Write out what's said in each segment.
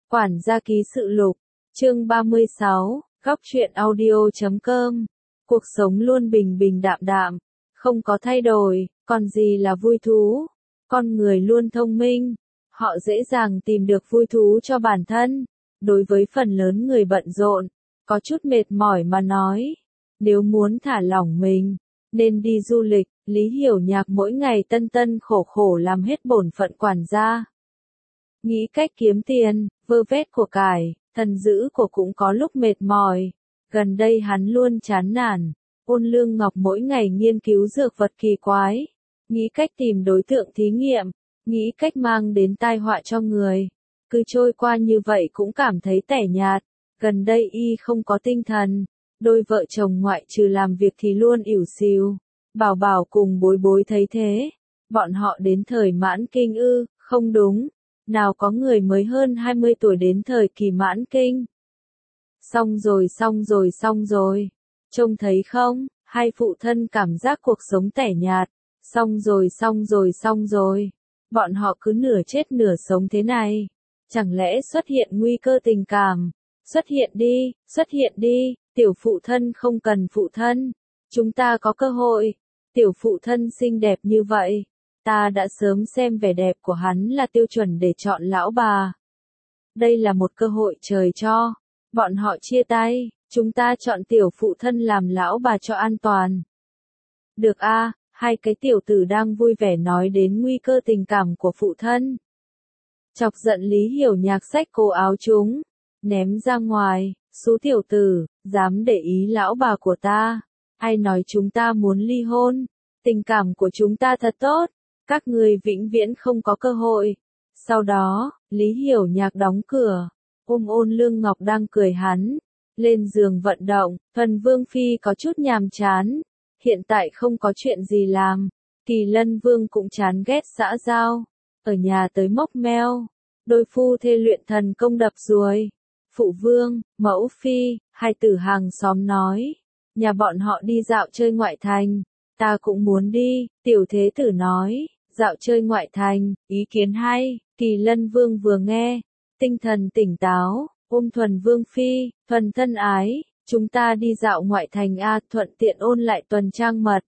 Quản gia ký sự lục, chương 36, góc truyện audio.com. Cuộc sống luôn bình bình đạm đạm, không có thay đổi, còn gì là vui thú. Con người luôn thông minh, họ dễ dàng tìm được vui thú cho bản thân. Đối với phần lớn người bận rộn, có chút mệt mỏi mà nói, nếu muốn thả lỏng mình, nên đi du lịch. Lý Hiểu Nhạc mỗi ngày tân tân khổ khổ làm hết bổn phận quản gia. Nghĩ cách kiếm tiền, vơ vét của cải, thần giữ của cũng có lúc mệt mỏi. Gần đây hắn luôn chán nản. Ôn Lương Ngọc mỗi ngày nghiên cứu dược vật kỳ quái, nghĩ cách tìm đối tượng thí nghiệm, nghĩ cách mang đến tai họa cho người. Cứ trôi qua như vậy cũng cảm thấy tẻ nhạt. Gần đây y không có tinh thần. Đôi vợ chồng ngoại trừ làm việc thì luôn ỉu xìu. Bảo Bảo cùng Bối Bối thấy thế. Bọn họ đến thời mãn kinh ư? Không đúng. Nào có người mới hơn 20 tuổi đến thời kỳ mãn kinh. Xong rồi. Trông thấy không, hai phụ thân cảm giác cuộc sống tẻ nhạt. Xong rồi. Bọn họ cứ nửa chết nửa sống thế này. Chẳng lẽ xuất hiện nguy cơ tình cảm? Xuất hiện đi, tiểu phụ thân không cần phụ thân. Chúng ta có cơ hội. Tiểu phụ thân xinh đẹp như vậy. Ta đã sớm xem vẻ đẹp của hắn là tiêu chuẩn để chọn lão bà. Đây là một cơ hội trời cho. Bọn họ chia tay, chúng ta chọn tiểu phụ thân làm lão bà cho an toàn. Được a, hai cái tiểu tử đang vui vẻ nói đến nguy cơ tình cảm của phụ thân. Chọc giận Lý Hiểu Nhạc xách cổ áo chúng, ném ra ngoài, số tiểu tử, dám để ý lão bà của ta. Ai nói chúng ta muốn ly hôn, tình cảm của chúng ta thật tốt. Các người vĩnh viễn không có cơ hội. Sau đó, Lý Hiểu Nhạc đóng cửa, ôm Ôn Lương Ngọc đang cười hắn, lên giường vận động. Thuần Vương Phi có chút nhàm chán, hiện tại không có chuyện gì làm. Kỳ Lân Vương cũng chán ghét xã giao, ở nhà tới mốc meo. Đôi phu thê luyện thần công đập ruồi. Phụ Vương, Mẫu Phi, hai tử hàng xóm nói, nhà bọn họ đi dạo chơi ngoại thành. Ta cũng muốn đi, tiểu thế tử nói, dạo chơi ngoại thành, ý kiến hay. Kỳ Lân Vương vừa nghe, tinh thần tỉnh táo, ôm Thuần Vương Phi, Thuần thân ái, chúng ta đi dạo ngoại thành a, thuận tiện ôn lại tuần trăng mật.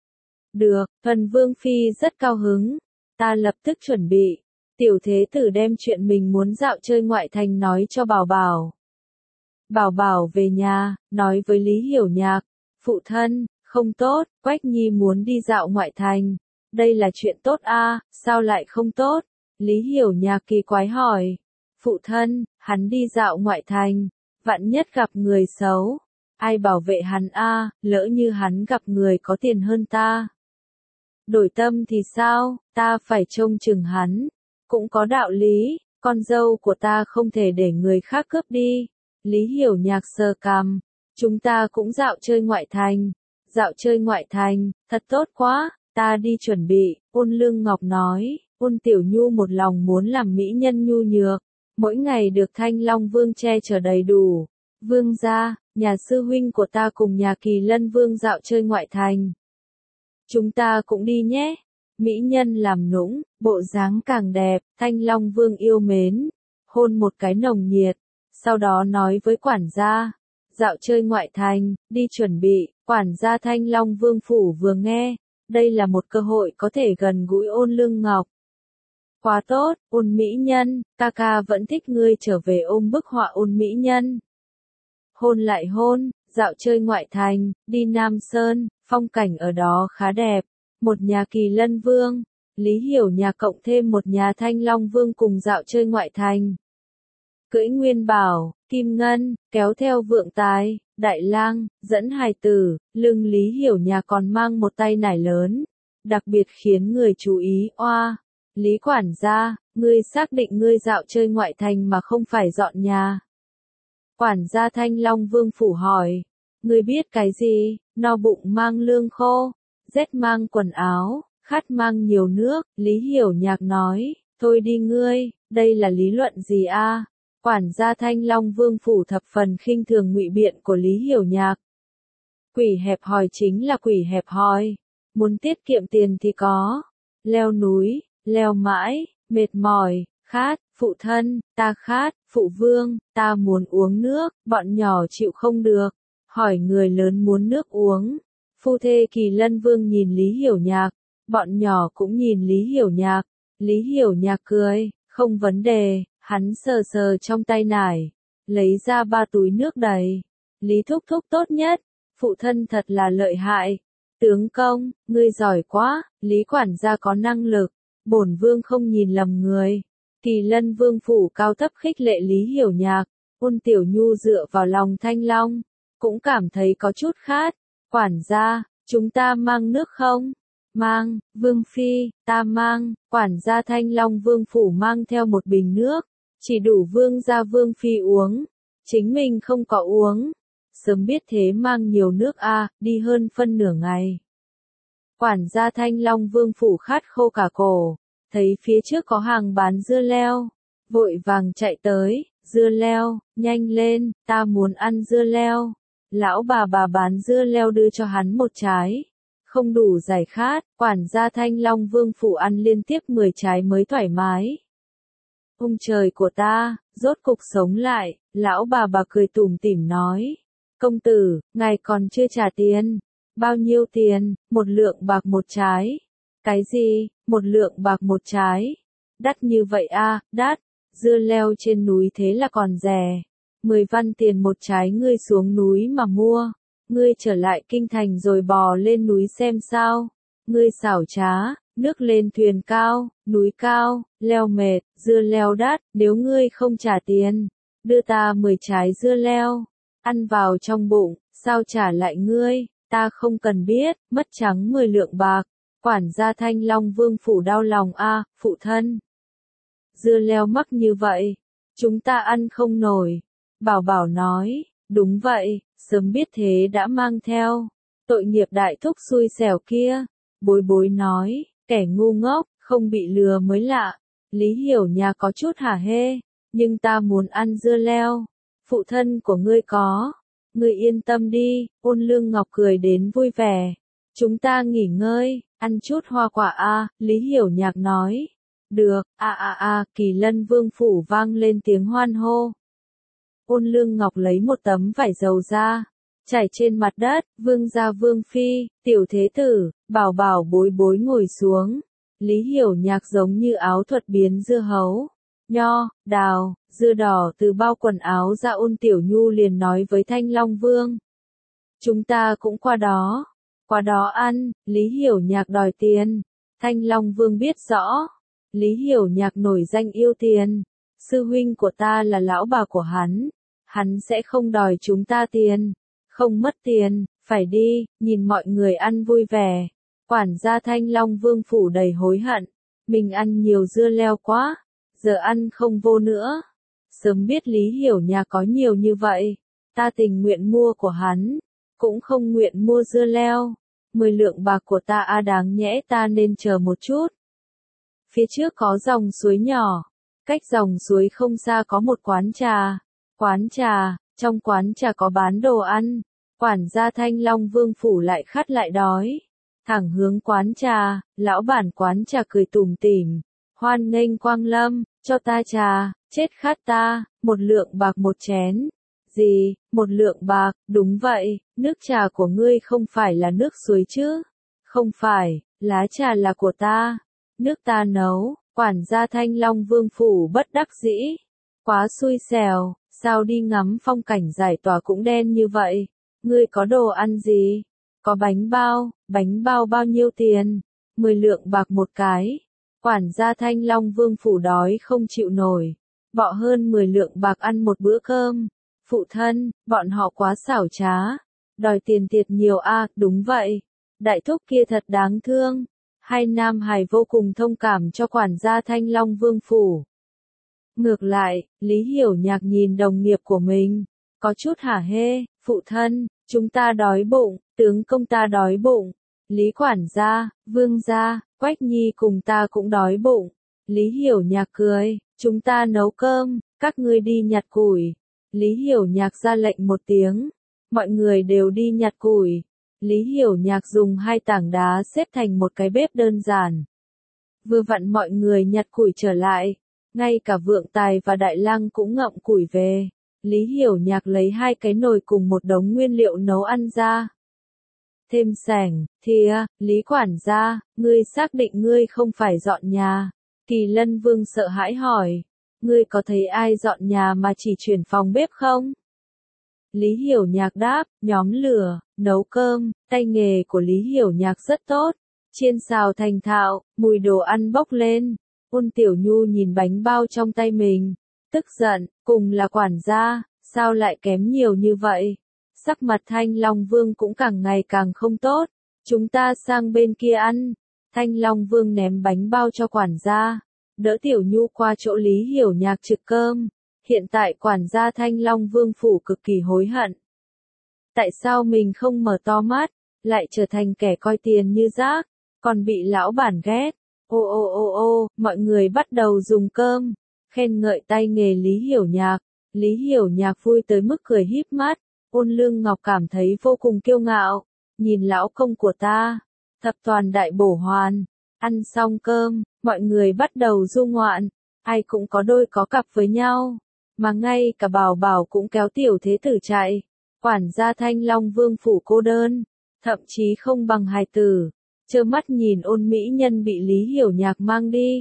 Được, Thuần Vương Phi rất cao hứng, ta lập tức chuẩn bị. Tiểu thế tử đem chuyện mình muốn dạo chơi ngoại thành nói cho Bảo Bảo. Bảo Bảo về nhà, nói với Lý Hiểu Nhạc, phụ thân, không tốt, Quách Nhi muốn đi dạo ngoại thành. Đây là chuyện tốt a, sao lại không tốt? Lý Hiểu Nhạc kỳ quái hỏi. Phụ thân, hắn đi dạo ngoại thành, vạn nhất gặp người xấu. Ai bảo vệ hắn a, lỡ như hắn gặp người có tiền hơn ta. Đổi tâm thì sao, ta phải trông chừng hắn. Cũng có đạo lý, con dâu của ta không thể để người khác cướp đi. Lý Hiểu Nhạc sờ cằm, chúng ta cũng dạo chơi ngoại thành. Dạo chơi ngoại thành, thật tốt quá, ta đi chuẩn bị. Ôn Lương Ngọc nói, Ôn Tiểu Nhu một lòng muốn làm mỹ nhân nhu nhược, mỗi ngày được Thanh Long Vương che chở đầy đủ. Vương gia, nhà sư huynh của ta cùng nhà Kỳ Lân Vương dạo chơi ngoại thành. Chúng ta cũng đi nhé. Mỹ nhân làm nũng, bộ dáng càng đẹp, Thanh Long Vương yêu mến, hôn một cái nồng nhiệt, sau đó nói với quản gia, dạo chơi ngoại thành, đi chuẩn bị. Quản gia Thanh Long Vương phủ vừa nghe, đây là một cơ hội có thể gần gũi Ôn Lương Ngọc. Quá tốt, Ôn mỹ nhân, ca ca vẫn thích ngươi trở về ôm bức họa Ôn mỹ nhân. Hôn lại hôn, dạo chơi ngoại thành, đi Nam Sơn, phong cảnh ở đó khá đẹp. Một nhà Kỳ Lân Vương, Lý Hiểu Nhạc cộng thêm một nhà Thanh Long Vương cùng dạo chơi ngoại thành. Cưỡi Nguyên Bảo, Kim Ngân, kéo theo Vượng Tài, Đại Lang, dẫn hài tử, lưng Lý Hiểu Nhạc còn mang một tay nải lớn, đặc biệt khiến người chú ý. Oa, Lý quản gia, ngươi xác định ngươi dạo chơi ngoại thành mà không phải dọn nhà. Quản gia Thanh Long Vương phủ hỏi, ngươi biết cái gì? No bụng mang lương khô, rét mang quần áo, khát mang nhiều nước. Lý Hiểu Nhạc nói, thôi đi ngươi, đây là lý luận gì a? Quản gia Thanh Long Vương phủ thập phần khinh thường ngụy biện của Lý Hiểu Nhạc. Quỷ hẹp hòi chính là quỷ hẹp hòi. Muốn tiết kiệm tiền thì có. Leo núi, leo mãi, mệt mỏi, Khát, phụ thân, ta khát, phụ vương, ta muốn uống nước, bọn nhỏ chịu không được, hỏi người lớn muốn nước uống. Phu thê Kỳ Lân Vương nhìn Lý Hiểu Nhạc, bọn nhỏ cũng nhìn Lý Hiểu Nhạc, Lý Hiểu Nhạc cười, không vấn đề, hắn sờ sờ trong tay nải, lấy ra 3 túi nước đầy. Lý thúc thúc tốt nhất, phụ thân thật là lợi hại. Tướng công, ngươi giỏi quá, Lý quản gia có năng lực, bổn vương không nhìn lầm người. Kỳ Lân Vương phủ cao thấp khích lệ Lý Hiểu Nhạc, Ôn Tiểu Nhu dựa vào lòng Thanh Long, cũng cảm thấy có chút khát. Quản gia, chúng ta mang nước không? Mang, Vương Phi, ta mang. Quản gia Thanh Long Vương phủ mang theo một bình nước, chỉ đủ Vương gia Vương Phi uống, chính mình không có uống. Sớm biết thế mang nhiều nước đi hơn phân nửa ngày. Quản gia Thanh Long Vương phủ khát khô cả cổ, thấy phía trước có hàng bán dưa leo, vội vàng chạy tới, dưa leo, nhanh lên, ta muốn ăn dưa leo. Lão bà bán dưa leo đưa cho hắn một trái, không đủ giải khát, quản gia Thanh Long Vương phủ ăn liên tiếp 10 trái mới thoải mái. Ông trời của ta, rốt cục sống lại, lão bà cười tủm tỉm nói. Công tử, ngài còn chưa trả tiền. Bao nhiêu tiền? 1 lượng bạc một trái. Cái gì? 1 lượng bạc một trái? Đắt như vậy đắt. Dưa leo trên núi thế là còn rẻ. 10 văn tiền một trái ngươi xuống núi mà mua. Ngươi trở lại kinh thành rồi bò lên núi xem sao. Ngươi xảo trá, nước lên thuyền cao, núi cao, leo mệt, dưa leo đắt, nếu ngươi không trả tiền, đưa ta 10 trái dưa leo. Ăn vào trong bụng, sao trả lại ngươi, ta không cần biết, mất trắng 10 lượng bạc. Quản gia Thanh Long Vương phủ đau lòng phụ thân. Dưa leo mắc như vậy, chúng ta ăn không nổi. Bảo Bảo nói, đúng vậy, sớm biết thế đã mang theo. Tội nghiệp đại thúc xui xẻo kia. Bối Bối nói, kẻ ngu ngốc, không bị lừa mới lạ. Lý Hiểu Nhà có chút hả hê, nhưng ta muốn ăn dưa leo. Phụ thân của ngươi có. Ngươi yên tâm đi, Ôn Lương Ngọc cười đến vui vẻ. Chúng ta nghỉ ngơi, ăn chút hoa quả Lý Hiểu Nhạc nói. Được, Kỳ Lân Vương phủ vang lên tiếng hoan hô. Ôn Lương Ngọc lấy một tấm vải dầu ra, trải trên mặt đất, Vương gia Vương Phi, tiểu thế tử, Bảo Bảo Bối Bối ngồi xuống. Lý Hiểu Nhạc giống như áo thuật biến dưa hấu, nho, đào, dưa đỏ từ bao quần áo ra. Ôn Tiểu Nhu liền nói với Thanh Long Vương. Chúng ta cũng qua đó ăn. Lý Hiểu Nhạc đòi tiền. Thanh Long Vương biết rõ. Lý Hiểu Nhạc nổi danh yêu tiền. Sư huynh của ta là lão bà của hắn sẽ không đòi chúng ta tiền. Không mất tiền, phải đi, nhìn mọi người ăn vui vẻ. Quản gia Thanh Long Vương phủ đầy hối hận. Mình ăn nhiều dưa leo quá, giờ ăn không vô nữa. Sớm biết Lý Hiểu Nhà có nhiều như vậy, ta tình nguyện mua của hắn, cũng không nguyện mua dưa leo. 10 lượng bạc của ta đáng nhẽ ta nên chờ một chút. Phía trước có dòng suối nhỏ, cách dòng suối không xa có một quán trà, trong quán trà có bán đồ ăn. Quản gia Thanh Long Vương phủ lại khát lại đói, thẳng hướng quán trà. Lão bản quán trà cười tủm tỉm, hoan nghênh quang lâm, cho ta trà, chết khát ta. 1 lượng bạc một chén. Gì, 1 lượng bạc? Đúng vậy, nước trà của ngươi không phải là nước suối chứ? Không phải, lá trà là của ta, nước ta nấu. Quản gia Thanh Long Vương phủ bất đắc dĩ, quá xui xẻo, sao đi ngắm phong cảnh giải tỏa cũng đen như vậy. Ngươi có đồ ăn gì? Có bánh bao bao nhiêu tiền? 10 lượng bạc một cái. Quản gia Thanh Long Vương phủ đói không chịu nổi, bỏ hơn 10 lượng bạc ăn một bữa cơm. Phụ thân, bọn họ quá xảo trá, đòi tiền tiệt nhiều đúng vậy. Đại thúc kia thật đáng thương. Hai nam hài vô cùng thông cảm cho quản gia Thanh Long Vương phủ. Ngược lại, Lý Hiểu Nhạc nhìn đồng nghiệp của mình, có chút hả hê. Phụ thân, chúng ta đói bụng, tướng công ta đói bụng. Lý quản gia, Vương gia, Quách Nhi cùng ta cũng đói bụng. Lý Hiểu Nhạc cười, chúng ta nấu cơm, các ngươi đi nhặt củi. Lý Hiểu Nhạc ra lệnh một tiếng, mọi người đều đi nhặt củi. Lý Hiểu Nhạc dùng 2 tảng đá xếp thành một cái bếp đơn giản. Vừa vặn mọi người nhặt củi trở lại, Ngay cả Vượng Tài và Đại Lang cũng ngậm củi về. Lý Hiểu Nhạc lấy 2 cái nồi cùng một đống nguyên liệu nấu ăn ra. Thêm sảnh, thìa, Lý quản gia, ngươi xác định ngươi không phải dọn nhà. Kỳ Lân Vương sợ hãi hỏi, ngươi có thấy ai dọn nhà mà chỉ chuyển phòng bếp không? Lý Hiểu Nhạc đáp, nhóm lửa, nấu cơm, tay nghề của Lý Hiểu Nhạc rất tốt. Chiên xào thành thạo, mùi đồ ăn bốc lên. Ôn Tiểu Nhu nhìn bánh bao trong tay mình, tức giận, cùng là quản gia, sao lại kém nhiều như vậy? Sắc mặt Thanh Long Vương cũng càng ngày càng không tốt. Chúng ta sang bên kia ăn. Thanh Long Vương ném bánh bao cho quản gia, đỡ Tiểu Nhu qua chỗ Lý Hiểu Nhạc trực cơm. Hiện tại quản gia Thanh Long Vương phủ cực kỳ hối hận. Tại sao mình không mở to mắt, lại trở thành kẻ coi tiền như rác, còn bị lão bản ghét. Ô ô ô ô, mọi người bắt đầu dùng cơm, khen ngợi tay nghề Lý Hiểu Nhạc. Lý Hiểu Nhạc vui tới mức cười híp mắt. Ôn Lương Ngọc cảm thấy vô cùng kiêu ngạo. Nhìn lão công của ta, thập toàn đại bổ hoàn. Ăn xong cơm, mọi người bắt đầu du ngoạn. Ai cũng có đôi có cặp với nhau. Mà ngay cả Bảo Bảo cũng kéo tiểu thế tử chạy. Quản gia Thanh Long Vương phủ cô đơn, thậm chí không bằng hài tử, trơ mắt nhìn ôn mỹ nhân bị Lý Hiểu Nhạc mang đi.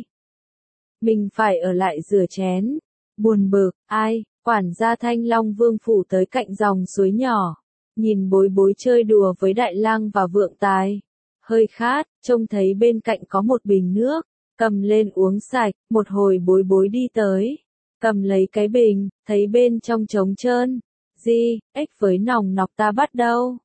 Mình phải ở lại rửa chén. Buồn bực, ai, quản gia Thanh Long Vương phủ tới cạnh dòng suối nhỏ. Nhìn Bối Bối chơi đùa với Đại Lang và Vượng Tài. Hơi khát, trông thấy bên cạnh có một bình nước, cầm lên uống sạch, một hồi Bối Bối đi tới. Cầm lấy cái bình, thấy bên trong trống trơn. Gì, ếch với nòng nọc ta bắt đâu?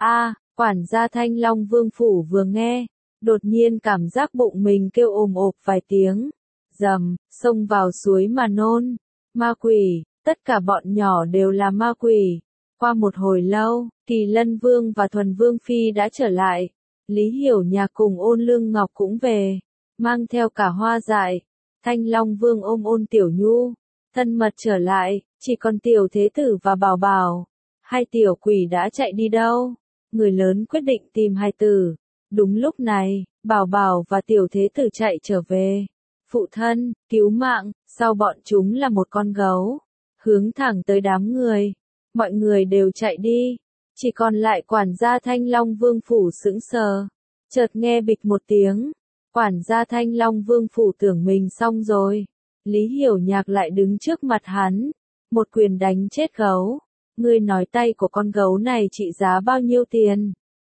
Quản gia Thanh Long Vương phủ vừa nghe, đột nhiên cảm giác bụng mình kêu ồm ộp vài tiếng. Dầm, xông vào suối mà nôn. Ma quỷ, tất cả bọn nhỏ đều là ma quỷ. Qua một hồi lâu, Kỳ Lân Vương và Thuần Vương Phi đã trở lại. Lý Hiểu Nhạc cùng Ôn Lương Ngọc cũng về, mang theo cả hoa dại. Thanh Long Vương ôm Ôn Tiểu Nhu, thân mật trở lại, chỉ còn tiểu thế tử và Bảo Bảo. Hai tiểu quỷ đã chạy đi đâu? Người lớn quyết định tìm hai tử. Đúng lúc này, Bảo Bảo và tiểu thế tử chạy trở về. Phụ thân, cứu mạng, sau bọn chúng là một con gấu. Hướng thẳng tới đám người. Mọi người đều chạy đi. Chỉ còn lại quản gia Thanh Long Vương phủ sững sờ. Chợt nghe bịch một tiếng. Quản gia Thanh Long Vương phủ tưởng mình xong rồi. Lý Hiểu Nhạc lại đứng trước mặt hắn. Một quyền đánh chết gấu. Ngươi nói tay của con gấu này trị giá bao nhiêu tiền?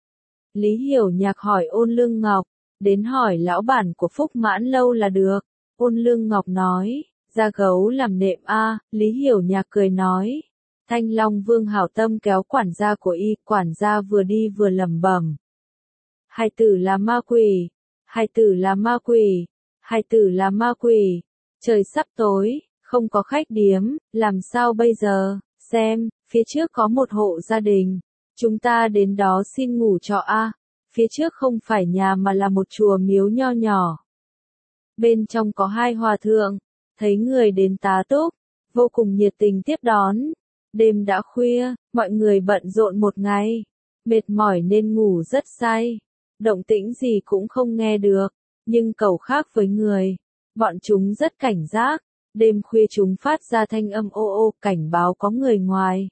Lý Hiểu Nhạc hỏi Ôn Lương Ngọc. Đến hỏi lão bản của Phúc Mãn Lâu là được. Ôn Lương Ngọc nói. Da gấu làm nệm a. Lý Hiểu Nhạc cười nói. Thanh Long Vương hảo tâm kéo quản gia của y. Quản gia vừa đi vừa lẩm bẩm. Hai tử là ma quỷ. Hai tử là ma quỷ. Hai tử là ma quỷ. Trời sắp tối, không có khách điếm, làm sao bây giờ? Xem, phía trước có một hộ gia đình. Chúng ta đến đó xin ngủ trọ a. Phía trước không phải nhà mà là một chùa miếu nho nhỏ. Bên trong có hai hòa thượng, thấy người đến tá túc, vô cùng nhiệt tình tiếp đón. Đêm đã khuya, mọi người bận rộn một ngày, mệt mỏi nên ngủ rất say. Động tĩnh gì cũng không nghe được, nhưng cẩu khác với người. Bọn chúng rất cảnh giác, đêm khuya chúng phát ra thanh âm ô ô cảnh báo có người ngoài.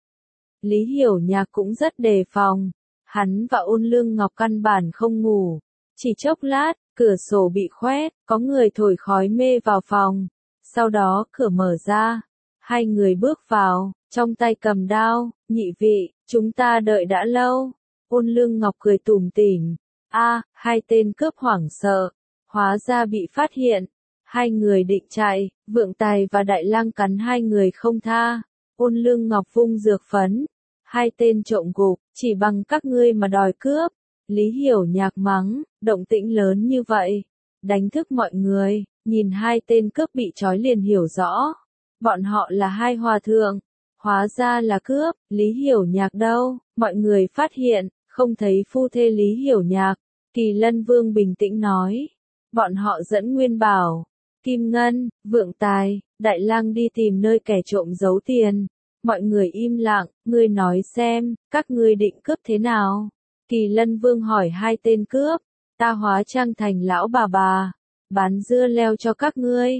Lý Hiểu Nhạc cũng rất đề phòng, hắn và Ôn Lương Ngọc căn bản không ngủ. Chỉ chốc lát, cửa sổ bị khoét, có người thổi khói mê vào phòng. Sau đó cửa mở ra, hai người bước vào, trong tay cầm đao. Nhị vị, chúng ta đợi đã lâu. Ôn Lương Ngọc cười tủm tỉm. Hai tên cướp hoảng sợ, hóa ra bị phát hiện. Hai người định chạy, Vượng Tài và Đại Lang cắn hai người không tha. Ôn Lương Ngọc vung dược phấn. Hai tên trộm gục, chỉ bằng các ngươi mà đòi cướp. Lý Hiểu Nhạc mắng, động tĩnh lớn như vậy. Đánh thức mọi người, nhìn hai tên cướp bị trói liền hiểu rõ. Bọn họ là hai hòa thượng. Hóa ra là cướp, Lý Hiểu Nhạc đâu? Mọi người phát hiện, không thấy phu thê Lý Hiểu Nhạc. Kỳ Lân Vương bình tĩnh nói. Bọn họ dẫn Nguyên Bảo, Kim Ngân, Vượng Tài, Đại Lang đi tìm nơi kẻ trộm giấu tiền. Mọi người im lặng, ngươi nói xem, các ngươi định cướp thế nào? Kỳ Lân Vương hỏi hai tên cướp. Ta hóa trang thành lão bà, bán dưa leo cho các ngươi.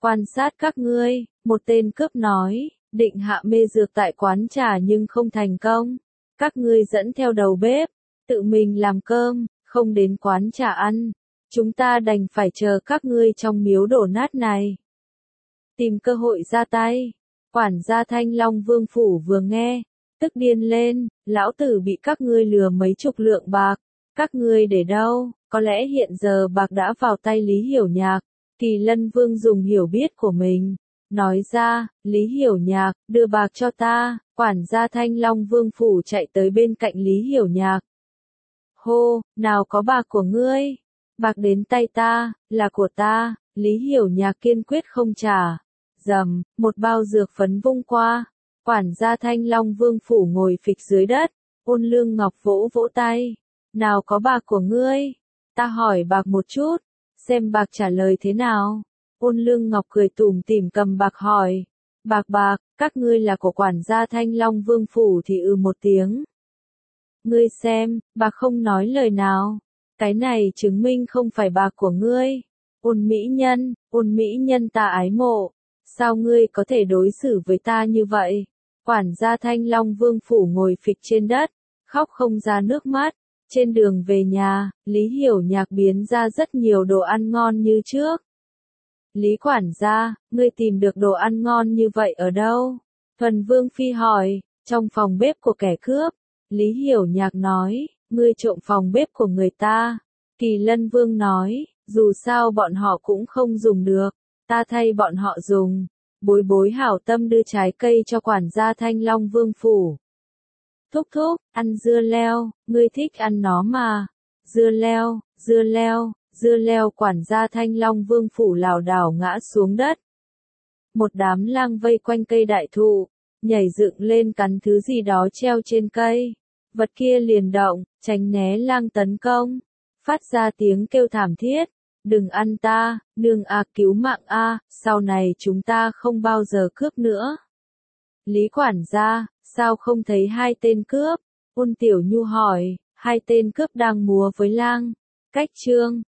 Quan sát các ngươi, một tên cướp nói, định hạ mê dược tại quán trà nhưng không thành công. Các ngươi dẫn theo đầu bếp, tự mình làm cơm, không đến quán trà ăn. Chúng ta đành phải chờ các ngươi trong miếu đổ nát này. Tìm cơ hội ra tay. Quản gia Thanh Long Vương phủ vừa nghe, tức điên lên, lão tử bị các ngươi lừa mấy chục lượng bạc. Các ngươi để đâu, có lẽ hiện giờ bạc đã vào tay Lý Hiểu Nhạc. Kỳ Lân Vương dùng hiểu biết của mình, nói ra, Lý Hiểu Nhạc, đưa bạc cho ta. Quản gia Thanh Long Vương phủ chạy tới bên cạnh Lý Hiểu Nhạc. Hô, nào có bạc của ngươi? Bạc đến tay ta, là của ta. Lý Hiểu Nhạc kiên quyết không trả. Dầm, một bao dược phấn vung qua. Quản gia Thanh Long Vương phủ ngồi phịch dưới đất. Ôn Lương Ngọc vỗ vỗ tay. Nào có bạc của ngươi? Ta hỏi bạc một chút, xem bạc trả lời thế nào. Ôn Lương Ngọc cười tủm tỉm cầm bạc hỏi. Bạc, các ngươi là của quản gia Thanh Long Vương phủ thì một tiếng. Ngươi xem, bạc không nói lời nào. Cái này chứng minh không phải bạc của ngươi. Ôn mỹ nhân ta ái mộ. Sao ngươi có thể đối xử với ta như vậy? Quản gia Thanh Long Vương phủ ngồi phịch trên đất, khóc không ra nước mắt. Trên đường về nhà, Lý Hiểu Nhạc biến ra rất nhiều đồ ăn ngon như trước. Lý quản gia, ngươi tìm được đồ ăn ngon như vậy ở đâu? Thuần Vương Phi hỏi, trong phòng bếp của kẻ cướp. Lý Hiểu Nhạc nói, ngươi trộm phòng bếp của người ta. Kỳ Lân Vương nói, dù sao bọn họ cũng không dùng được, ta thay bọn họ dùng. Bối hảo tâm đưa trái cây cho quản gia Thanh Long Vương phủ. Thúc, ăn dưa leo, ngươi thích ăn nó mà. Dưa leo quản gia Thanh Long Vương phủ lảo đảo ngã xuống đất. Một đám lang vây quanh cây đại thụ, nhảy dựng lên cắn thứ gì đó treo trên cây. Vật kia liền động, tránh né lang tấn công, phát ra tiếng kêu thảm thiết. Đừng ăn ta, nương a, cứu mạng a, sau này chúng ta không bao giờ cướp nữa. Lý quản gia, sao không thấy hai tên cướp? Ôn Tiểu Nhu hỏi, hai tên cướp đang múa với lang. Cách chương